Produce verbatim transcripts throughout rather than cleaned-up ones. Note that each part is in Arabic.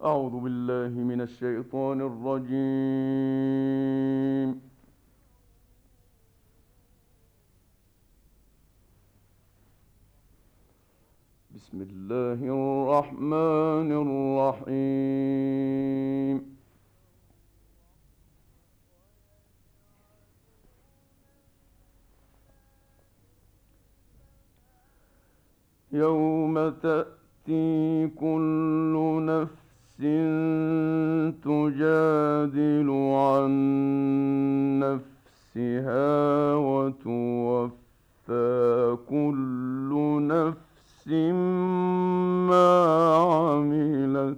أعوذ بالله من الشيطان الرجيم. بسم الله الرحمن الرحيم. يوم تأتي كل نفس تجادل عن نفسها وتوفى كل نفس ما عملت.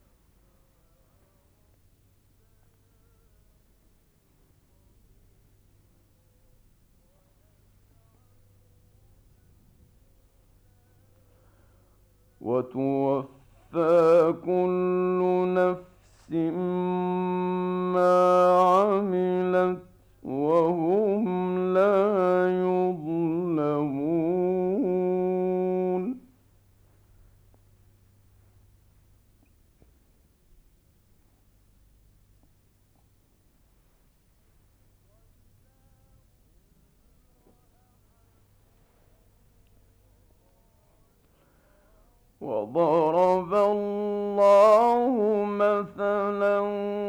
وتوفى كل نفس ما عملت وهم لا يظلمون. وضرب الله مثلا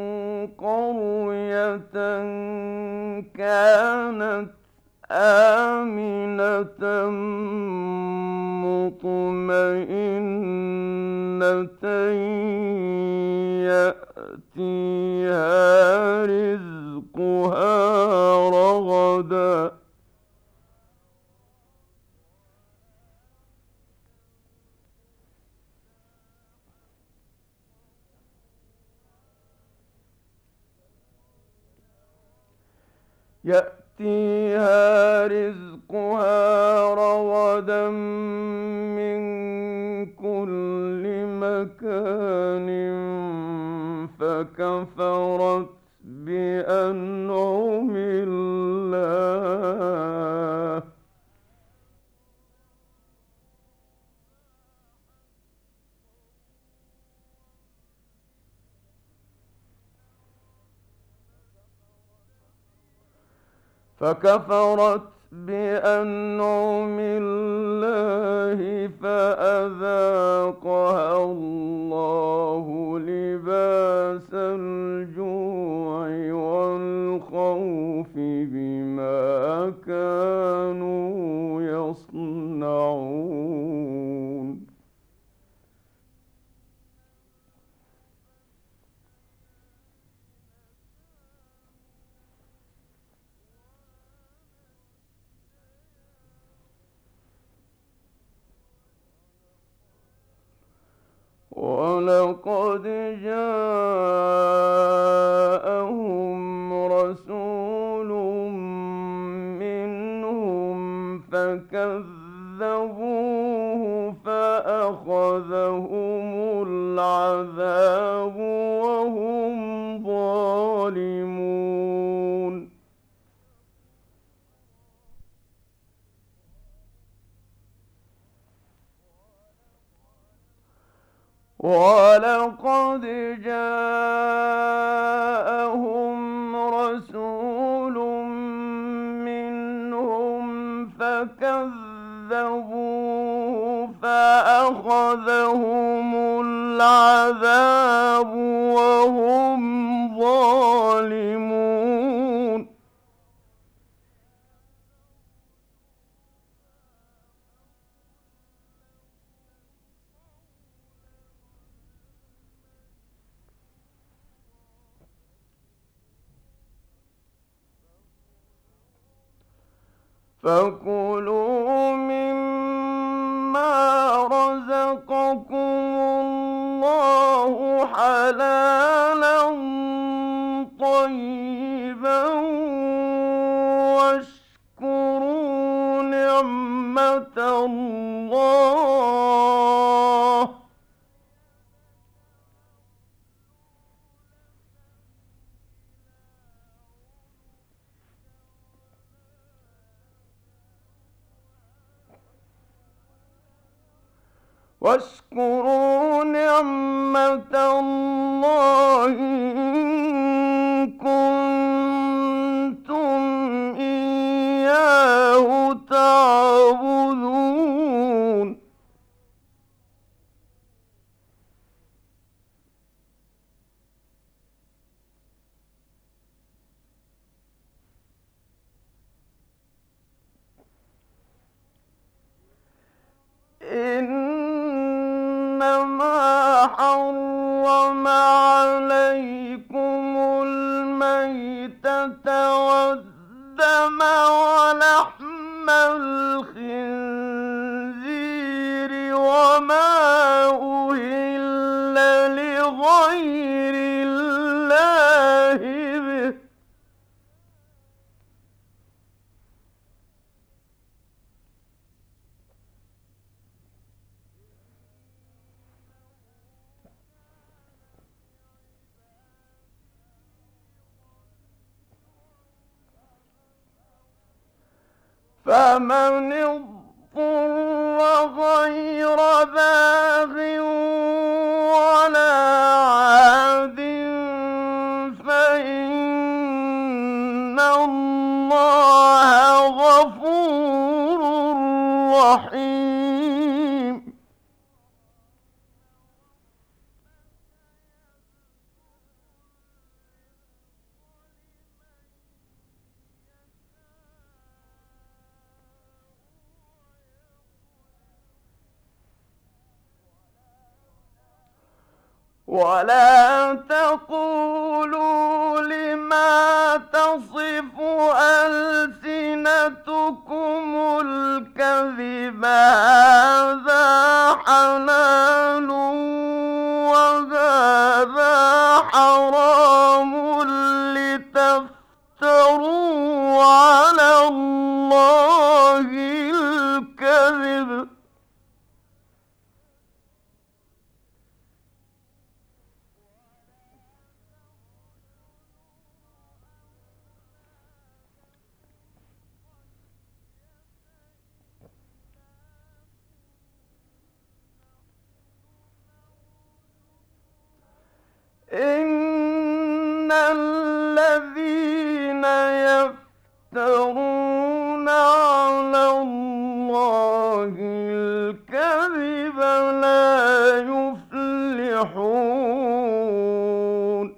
قرية كانت آمنة مطمئنة يأتيها رزقها رغدا يأتيها رزقها رغدا من كل مكان فكفرت بأنعم الله فكفرت بأنعم الله فأذاقها الله لباس الجوع والخوف بما كانوا يصنعون. ولقد جاءهم رسول منهم فكذبوه فأخذهم العذاب وهم ظالمون. ولقد جاءهم رسول منهم فكذبوه فأخذهم العذاب وهم ظالمون. فكلوا مما رزقكم الله حلالا طيبا واشكروا نعمة الله واشكروا نعمة الله إن كنتم إياه تعبدون إنما حرم عليكم الميتة والدم ولحم الخنزير وما أهل لغير الله به فمن اضطر غير باغ ولا عاد فإن الله غفور رحيم ولا تقولوا لما تصف ألسنتكم الكذب هذا حلال وهذا حرام لتفتروا على الله الكذب إن الذين يفترون على الله الكذب لا يفلحون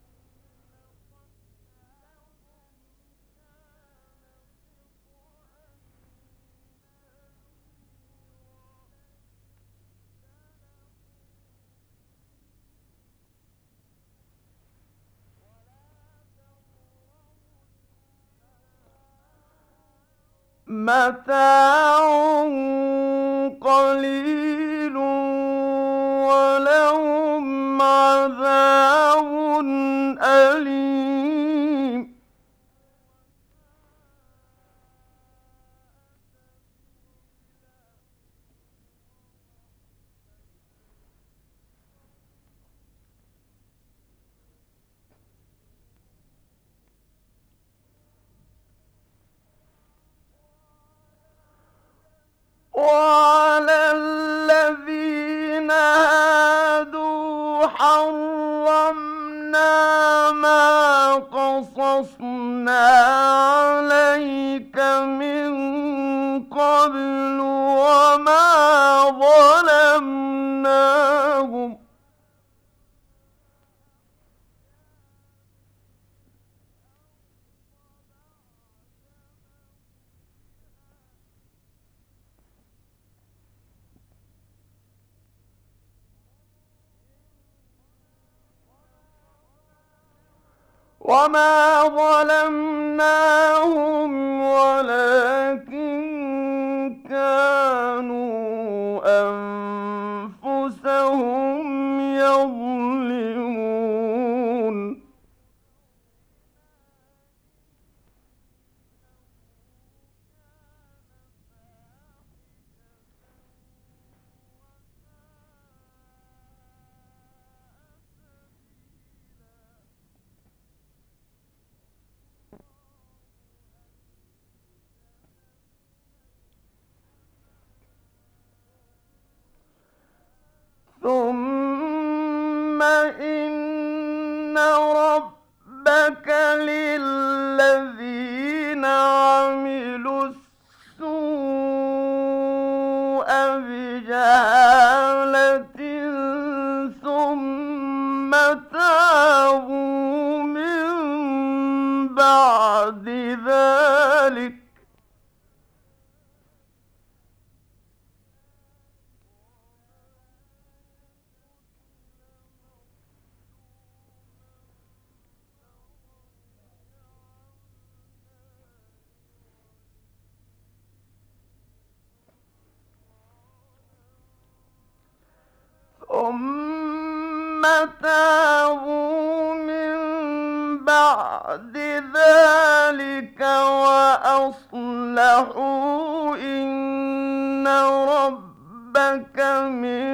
متاع قليل ولهم عذاب أليم وعلى الذين هادوا حرمنا ما قصصنا عليك من قبل وما ظلمناهم وما ظلمناهم ولكن كانوا أنفسهم يظلمون إن ربك للذين عملوا السوء بجهالة ثم تابوا من بعد ذلك ثم تابوا من بعد ذلك وأصلحوا إن ربك من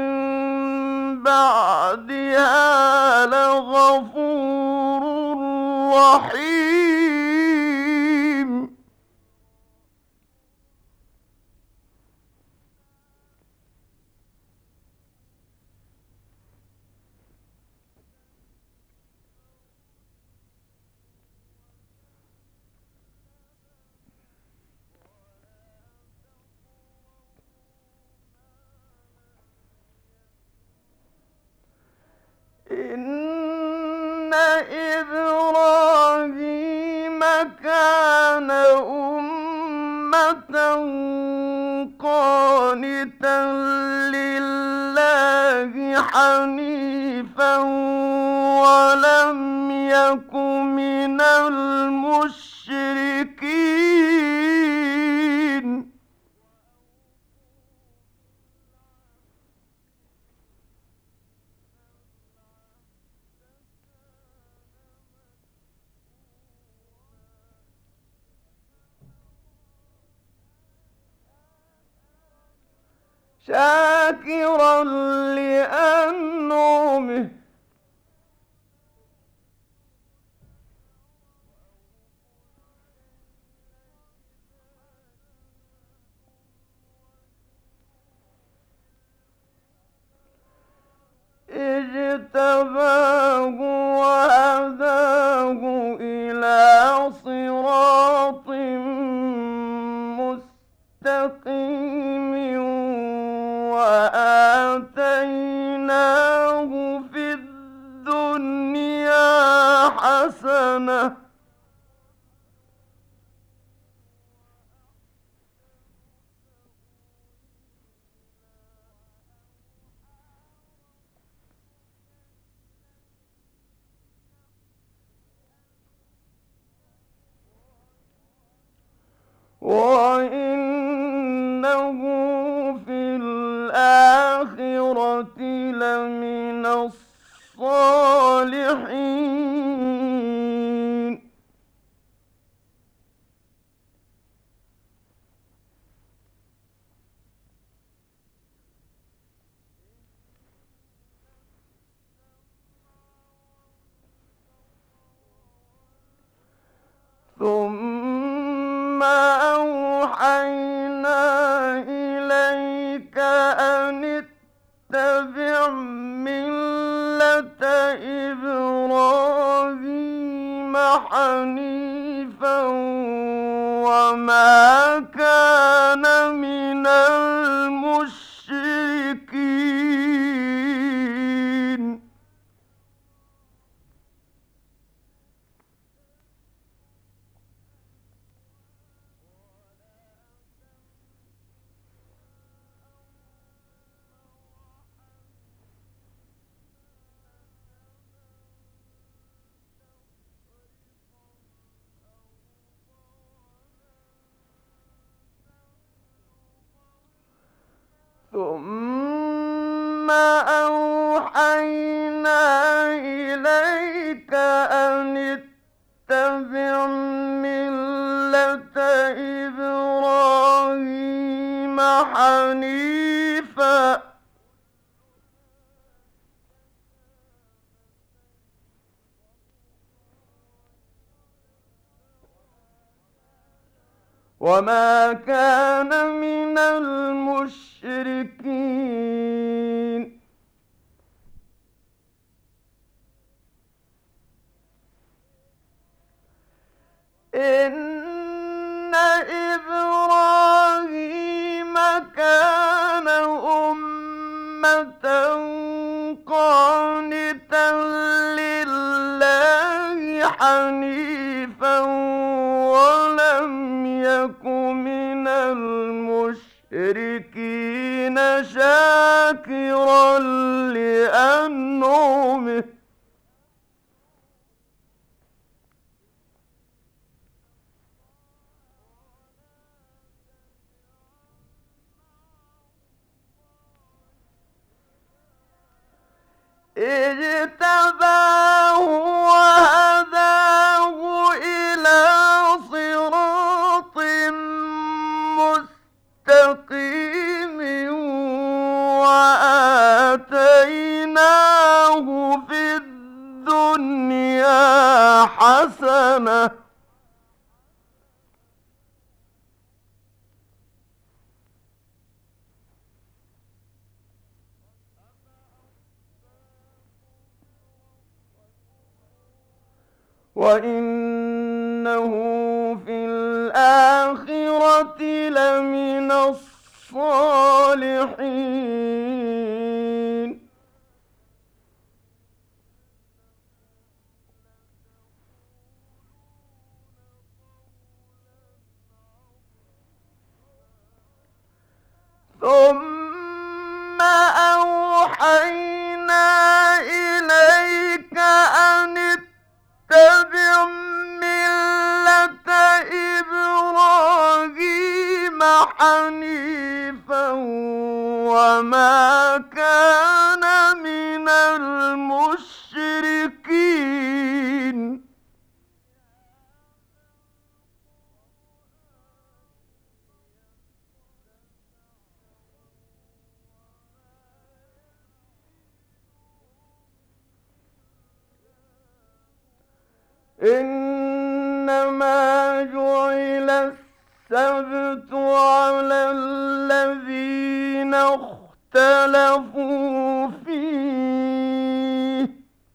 بعدها لغفور رحيم. إن إبراهيم كان أمة قانتا لله حنيفا ولم يك من المشركين. شاكرا لأنعمه اجتباه وهداه إلى صراط مستقيم وآتيناه في الدنيا حسنة وإنه في الآخرة لمن الصالحين. ثم أوحينا إليك أن اتبع ملة إبراهيم حنيفا وما كان من المشركين. ثم أوحينا إليك أن اتبع ملة إبراهيم حنيفا وما كان من المشركين. إن إبراهيم كان أمة قانتا لله حنيفا ولم يك من المشركين شاكرا لأنعمه اجتباه وهداه إلى صراط مستقيم وآتيناه في الدنيا حسنة وإنه في الآخرة لمن الصالحين ثم أوحينا إليك أن اتبع ملة إبراهيم حنيفا وما كان من المشركين إنما جعل السبت على الذين اختلفوا فيه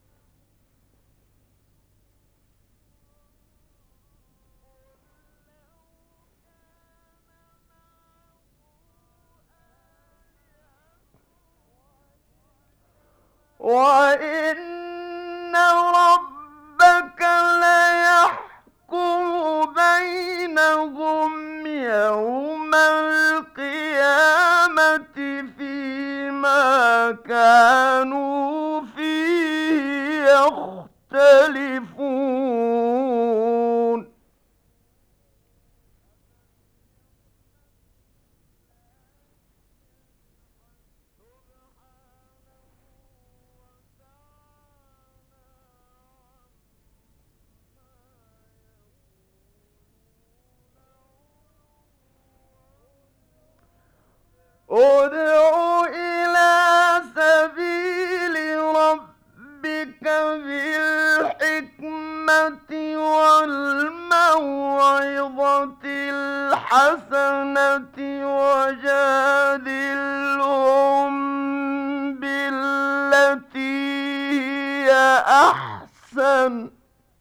وإن ربك ليحكم بينهم يوم القيامة فيما كانوا فيه يختلفون ادع إلى سبيل ربك بالحكمة والموعظة الحسنة وجادلهم بالتي هي أحسن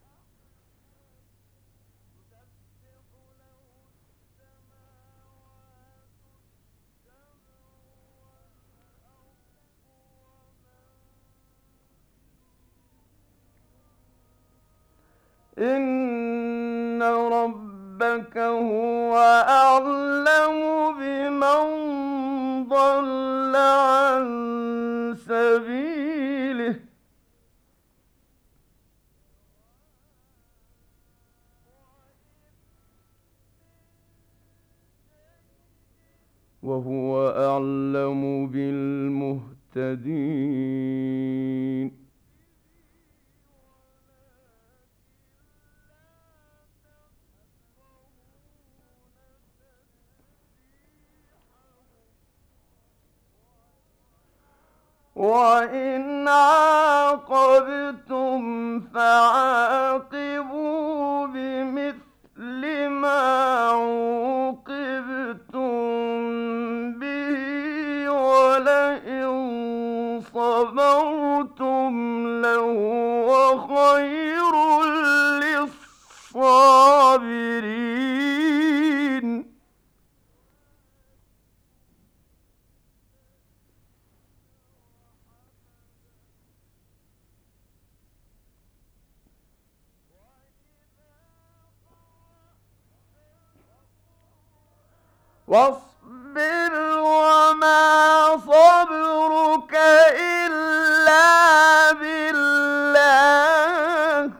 إن ربك هو أعلم بمن ضل عن سبيله وهو أعلم بالمهتدين وإن عاقبتم فعاقبوا بمثل ما عوقبتم به ولئن صبرتم لهو خير للصابرين واصبر وما صبرك إلا بالله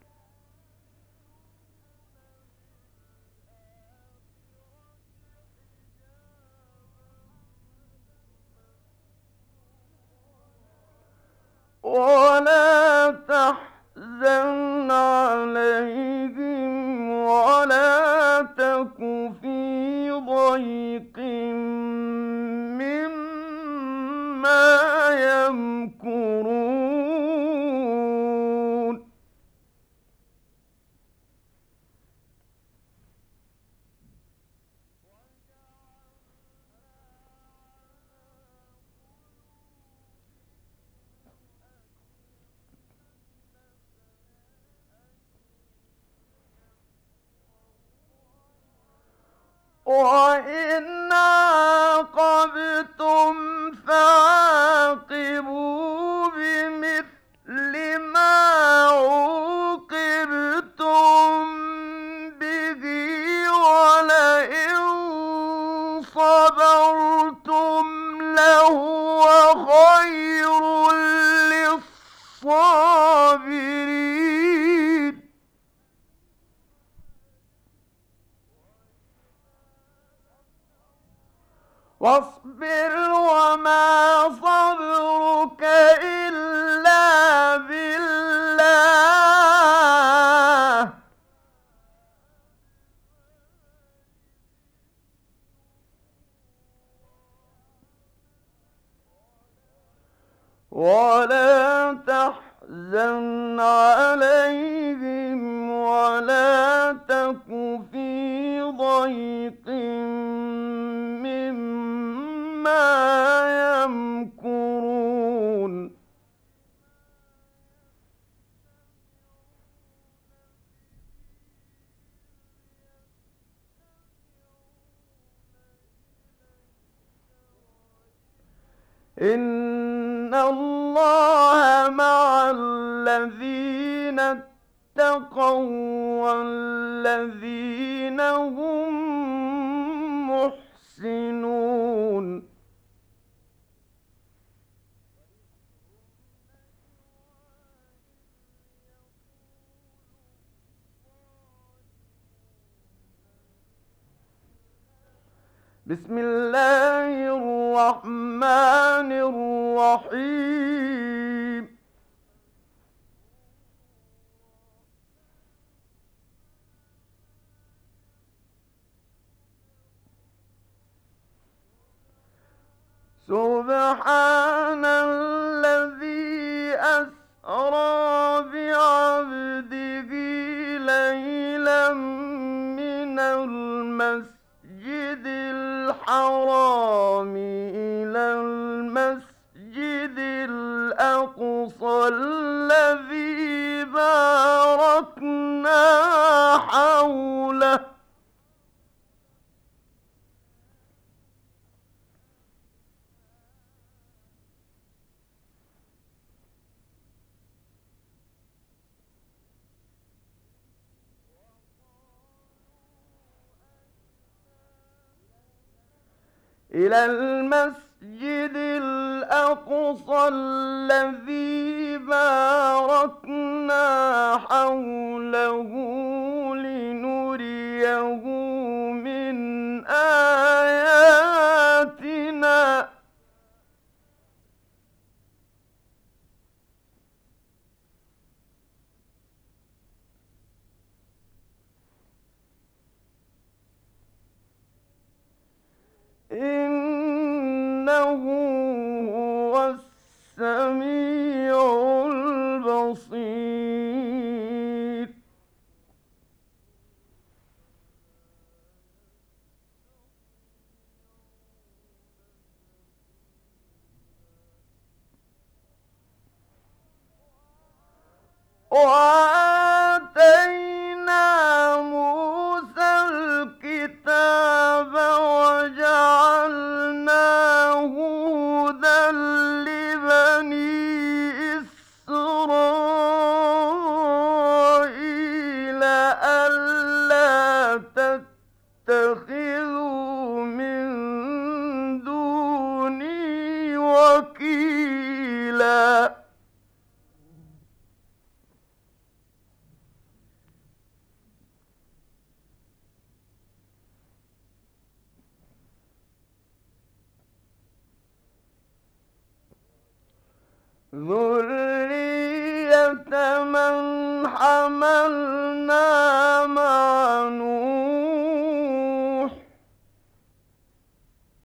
ولا تحزن عليهم ولا تك في ضيق مما يمكرون وإن عاقبتم فعاقبوا بمثل ما عوقبتم به ولئن صبرتم لهو خير للصابرين واصبر وما صبرك إلا بالله ولا تحزن عليهم ولا تك في ضيق مما يمكرون إن الله مع الذين اتقوا والذين هم محسنون بسم الله الرحمن الرحيم سبحان الذي أسرى بعبده ليلا من المسجد الحرام إلى المسجد الأقصى الذي باركنا حوله إلى المسجد الأقصى الذي باركنا حوله لنريه من آياتنا إنه هو السميع البصير وكيلا ذرية من حملنا